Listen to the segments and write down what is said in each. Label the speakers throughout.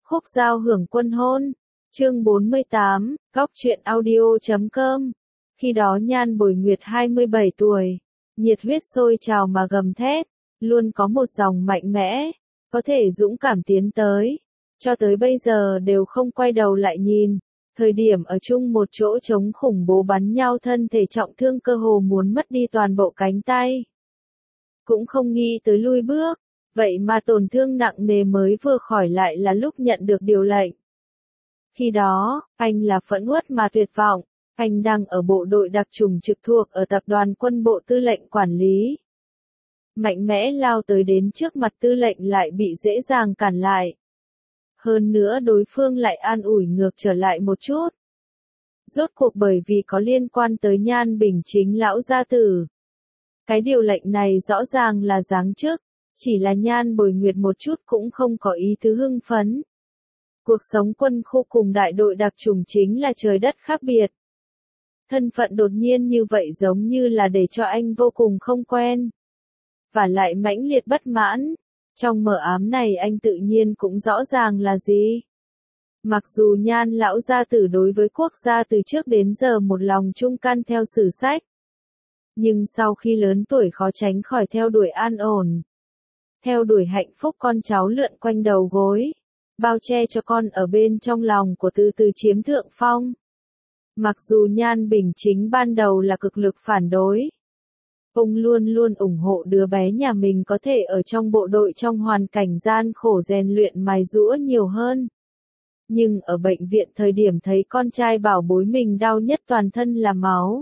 Speaker 1: Khúc Giao hưởng quân hôn. Chương 48, góc truyện audio.com. Khi đó Nhan Bồi Nguyệt 27 tuổi, nhiệt huyết sôi trào mà gầm thét, luôn có một dòng mạnh mẽ, có thể dũng cảm tiến tới, cho tới bây giờ đều không quay đầu lại nhìn. Thời điểm ở chung một chỗ chống khủng bố bắn nhau, thân thể trọng thương cơ hồ muốn mất đi toàn bộ cánh tay. Cũng không nghĩ tới lui bước, vậy mà tổn thương nặng nề mới vừa khỏi lại là lúc nhận được điều lệnh. Khi đó, anh là phẫn uất mà tuyệt vọng, anh đang ở bộ đội đặc chủng trực thuộc ở tập đoàn quân bộ tư lệnh quản lý. Mạnh mẽ lao tới đến trước mặt tư lệnh lại bị dễ dàng cản lại. Hơn nữa đối phương lại an ủi ngược trở lại một chút. Rốt cuộc bởi vì có liên quan tới Nhan Bình Chính lão gia tử. Cái điều lệnh này rõ ràng là giáng chức, chỉ là Nhan Bồi Nguyệt một chút cũng không có ý tứ hưng phấn. Cuộc sống quân khu cùng đại đội đặc chủng chính là trời đất khác biệt. Thân phận đột nhiên như vậy giống như là để cho anh vô cùng không quen. Và lại mãnh liệt bất mãn. Trong mờ ám này anh tự nhiên cũng rõ ràng là gì. Mặc dù Nhan lão gia tử đối với quốc gia từ trước đến giờ một lòng trung căn theo sử sách. Nhưng sau khi lớn tuổi khó tránh khỏi theo đuổi an ổn. Theo đuổi hạnh phúc con cháu lượn quanh đầu gối. Bao che cho con ở bên trong lòng của từ từ chiếm thượng phong. Mặc dù Nhan Bình Chính ban đầu là cực lực phản đối. Ông luôn luôn ủng hộ đứa bé nhà mình có thể ở trong bộ đội trong hoàn cảnh gian khổ rèn luyện mài giũa nhiều hơn. Nhưng ở bệnh viện thời điểm thấy con trai bảo bối mình đau nhất toàn thân là máu.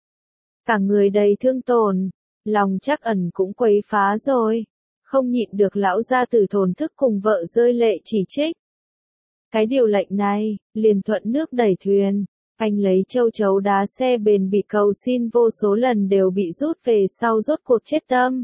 Speaker 1: Cả người đầy thương tổn, lòng chắc ẩn cũng quấy phá rồi. Không nhịn được lão gia tử thổn thức cùng vợ rơi lệ chỉ trích. Cái điều lệnh này, liền thuận nước đẩy thuyền. Anh lấy châu chấu đá xe bền bỉ cầu xin vô số lần đều bị rút về sau rốt cuộc chết tâm.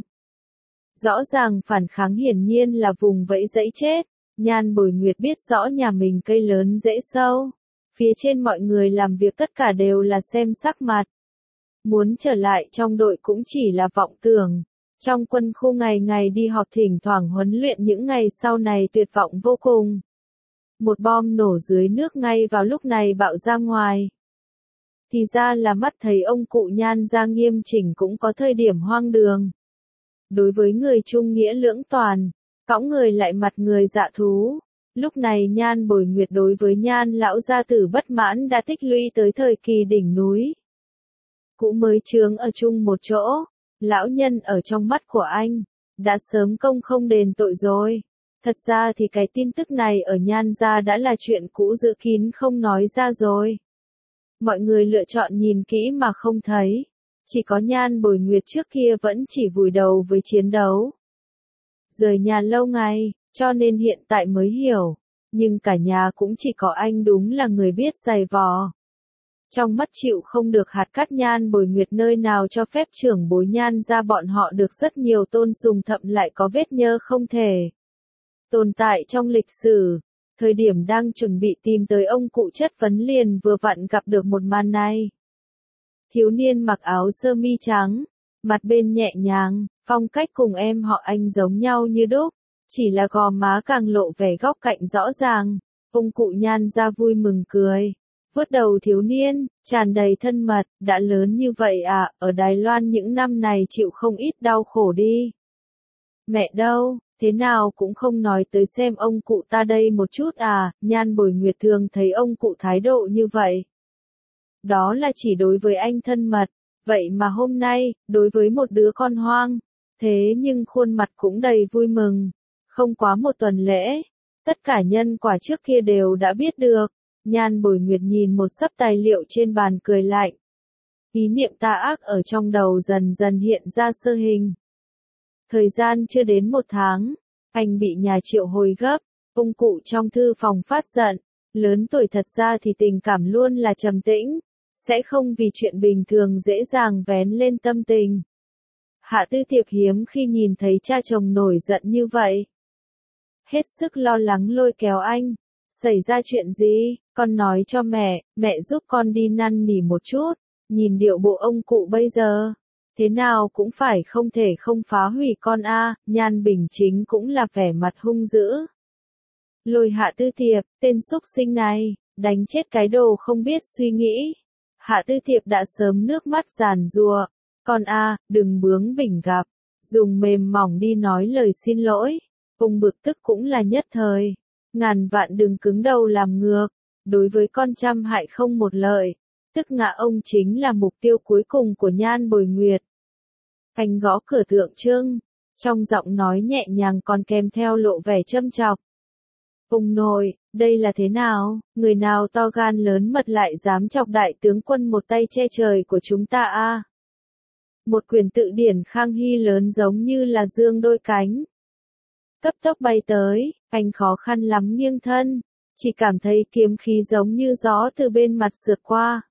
Speaker 1: Rõ ràng phản kháng hiển nhiên là vùng vẫy dẫy chết. Nhan Bồi Nguyệt biết rõ nhà mình cây lớn rễ sâu. Phía trên mọi người làm việc tất cả đều là xem sắc mặt. Muốn trở lại trong đội cũng chỉ là vọng tưởng. Trong quân khu ngày ngày đi họp thỉnh thoảng huấn luyện những ngày sau này tuyệt vọng vô cùng. Một bom nổ dưới nước ngay vào lúc này bạo ra ngoài. Thì ra là mắt thấy ông cụ Nhan ra nghiêm chỉnh cũng có thời điểm hoang đường. Đối với người trung nghĩa lưỡng toàn, cõng người lại mặt người dạ thú. Lúc này Nhan Bồi Nguyệt đối với Nhan lão gia tử bất mãn đã tích lũy tới thời kỳ đỉnh núi. Cũ mới chướng ở chung một chỗ. Lão nhân ở trong mắt của anh, đã sớm công không đền tội rồi. Thật ra thì cái tin tức này ở Nhan gia đã là chuyện cũ giữ kín không nói ra rồi. Mọi người lựa chọn nhìn kỹ mà không thấy. Chỉ có Nhan Bồi Nguyệt trước kia vẫn chỉ vùi đầu với chiến đấu. Rời nhà lâu ngày, cho nên hiện tại mới hiểu. Nhưng cả nhà cũng chỉ có anh đúng là người biết giày vò. Trong mắt chịu không được hạt cát Nhan Bồi Nguyệt nơi nào cho phép trưởng bối Nhan ra bọn họ được rất nhiều tôn sùng, thậm lại có vết nhơ không thể tồn tại trong lịch sử. Thời điểm đang chuẩn bị tìm tới ông cụ chất vấn liền vừa vặn gặp được một màn này. Thiếu niên mặc áo sơ mi trắng, mặt bên nhẹ nhàng, phong cách cùng em họ anh giống nhau như đúc, chỉ là gò má càng lộ vẻ góc cạnh rõ ràng. Ông cụ Nhan ra vui mừng cười. Vuốt đầu thiếu niên, tràn đầy thân mật, đã lớn như vậy à, ở Đài Loan những năm này chịu không ít đau khổ đi. Mẹ đâu, thế nào cũng không nói tới xem ông cụ ta đây một chút à, Nhan Bồi Nguyệt thường thấy ông cụ thái độ như vậy. Đó là chỉ đối với anh thân mật, vậy mà hôm nay, đối với một đứa con hoang, thế nhưng khuôn mặt cũng đầy vui mừng. Không quá một tuần lễ, tất cả nhân quả trước kia đều đã biết được. Nhan Bồi Nguyệt nhìn một xấp tài liệu trên bàn cười lạnh. Ý niệm tà ác ở trong đầu dần dần hiện ra sơ hình. Thời gian chưa đến một tháng, anh bị nhà triệu hồi gấp, ông cụ trong thư phòng phát giận. Lớn tuổi thật ra thì tình cảm luôn là trầm tĩnh, sẽ không vì chuyện bình thường dễ dàng vén lên tâm tình. Hạ Tư Tiệp hiếm khi nhìn thấy cha chồng nổi giận như vậy. Hết sức lo lắng lôi kéo anh. Xảy ra chuyện gì, con nói cho mẹ giúp con đi năn nỉ một chút, nhìn điệu bộ ông cụ bây giờ, thế nào cũng phải không thể không phá hủy con a. Nhan Bình Chính cũng là vẻ mặt hung dữ. Lôi Hạ Tư Tiệp, tên xúc sinh này, đánh chết cái đồ không biết suy nghĩ. Hạ Tư Tiệp đã sớm nước mắt giàn giụa. Con a, đừng bướng bỉnh gặp. Dùng mềm mỏng đi nói lời xin lỗi. Ông bực tức cũng là nhất thời. Ngàn vạn đừng cứng đầu làm ngược. Đối với con trăm hại không một lợi. Tức ngã ông chính là mục tiêu cuối cùng của Nhan Bồi Nguyệt. Anh gõ cửa Tượng Trưng. Trong giọng nói nhẹ nhàng còn kèm theo lộ vẻ châm chọc. Ông nội, đây là thế nào? Người nào to gan lớn mật lại dám chọc đại tướng quân một tay che trời của chúng ta a? Một quyển tự điển Khang Hy lớn giống như là dương đôi cánh. Cấp tốc bay tới, anh khó khăn lắm nghiêng thân, chỉ cảm thấy kiếm khí giống như gió từ bên mặt sượt qua.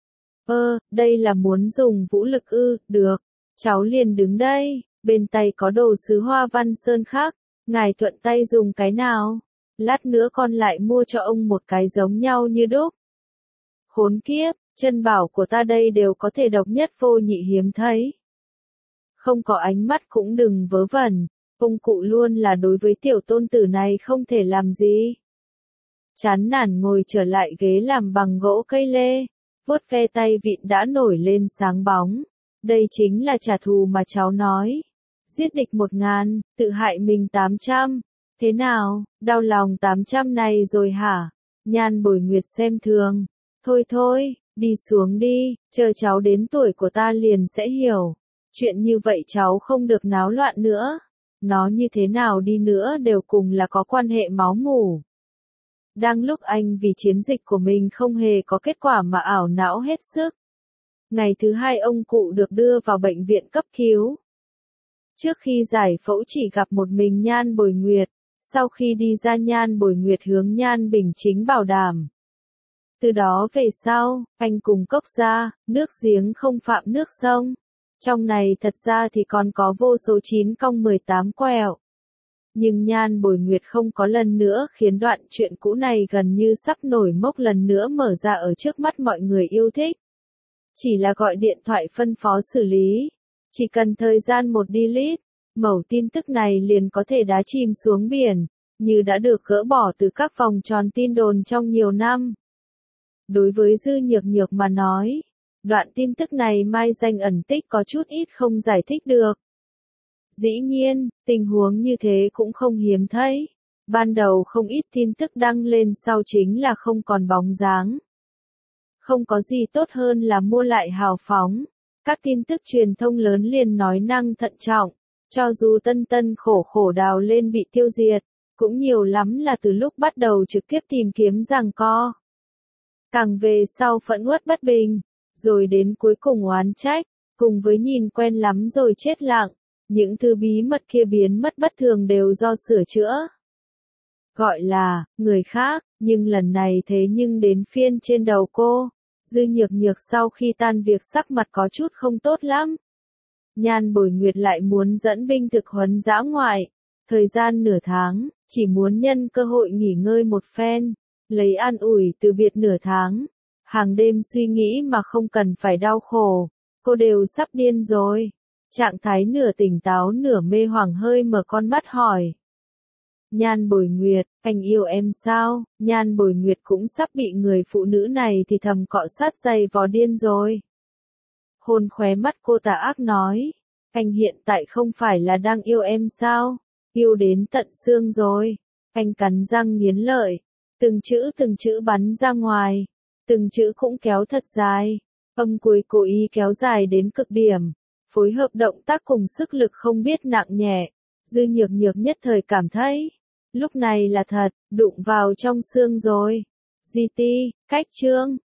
Speaker 1: Đây là muốn dùng vũ lực ư? Được, cháu liền đứng đây, bên tay có đồ sứ hoa văn sơn khác, ngài thuận tay dùng cái nào? Lát nữa con lại mua cho ông một cái giống nhau như đúc. Khốn kiếp, chân bảo của ta đây đều có thể độc nhất vô nhị hiếm thấy. Không có ánh mắt cũng đừng vớ vẩn, ông cụ luôn là đối với tiểu tôn tử này không thể làm gì. Chán nản ngồi trở lại ghế làm bằng gỗ cây lê, vuốt ve tay vịn đã nổi lên sáng bóng. Đây chính là trả thù mà cháu nói. Giết địch 1000, tự hại mình 800. Thế nào, đau lòng 800 này rồi hả? Nhan Bồi Nguyệt xem thường. Thôi, đi xuống đi, chờ cháu đến tuổi của ta liền sẽ hiểu. Chuyện như vậy cháu không được náo loạn nữa. Nó như thế nào đi nữa đều cùng là có quan hệ máu mủ. Đang lúc anh vì chiến dịch của mình không hề có kết quả mà ảo não hết sức. Ngày thứ 2 ông cụ được đưa vào bệnh viện cấp cứu. Trước khi giải phẫu chỉ gặp một mình Nhan Bồi Nguyệt. Sau khi đi ra Nhan Bồi Nguyệt hướng Nhan Bình Chính bảo đảm. Từ đó về sau, anh cùng Cốc gia, nước giếng không phạm nước sông. Trong này thật ra thì còn có vô số 9 cong 18 quẹo. Nhưng Nhan Bồi Nguyệt không có lần nữa khiến đoạn chuyện cũ này gần như sắp nổi mốc lần nữa mở ra ở trước mắt mọi người yêu thích. Chỉ là gọi điện thoại phân phó xử lý. Chỉ cần thời gian một delete, mẩu tin tức này liền có thể đá chìm xuống biển, như đã được gỡ bỏ từ các vòng tròn tin đồn trong nhiều năm. Đối với Dư Nhược Nhược mà nói, đoạn tin tức này mai danh ẩn tích có chút ít không giải thích được. Dĩ nhiên, tình huống như thế cũng không hiếm thấy. Ban đầu không ít tin tức đăng lên sau chính là không còn bóng dáng. Không có gì tốt hơn là mua lại hào phóng. Các tin tức truyền thông lớn liền nói năng thận trọng. Cho dù tân khổ đào lên bị tiêu diệt, cũng nhiều lắm là từ lúc bắt đầu trực tiếp tìm kiếm giằng co. Càng về sau phẫn uất bất bình, rồi đến cuối cùng oán trách, cùng với nhìn quen lắm rồi chết lặng, những thứ bí mật kia biến mất bất thường đều do sửa chữa. Gọi là, người khác, nhưng lần này thế nhưng đến phiên trên đầu cô. Dư Nhược Nhược sau khi tan việc sắc mặt có chút không tốt lắm. Nhan Bồi Nguyệt lại muốn dẫn binh thực huấn dã ngoại. Thời gian nửa tháng, chỉ muốn nhân cơ hội nghỉ ngơi một phen. Lấy an ủi từ biệt nửa tháng. Hàng đêm suy nghĩ mà không cần phải đau khổ. Cô đều sắp điên rồi. Trạng thái nửa tỉnh táo nửa mê hoảng hơi mở con mắt hỏi. Nhan Bồi Nguyệt, anh yêu em sao? Nhan Bồi Nguyệt cũng sắp bị người phụ nữ này thì thầm cọ sát giày vò điên rồi. Hôn khóe mắt cô tà ác nói. Anh hiện tại không phải là đang yêu em sao? Yêu đến tận xương rồi. Anh cắn răng nghiến lợi. Từng chữ bắn ra ngoài. Từng chữ cũng kéo thật dài. Âm cuối cố ý kéo dài đến cực điểm. Phối hợp động tác cùng sức lực không biết nặng nhẹ. Dư Nhược Nhược nhất thời cảm thấy. Lúc này là thật, đụng vào trong xương rồi. GT, cách chương.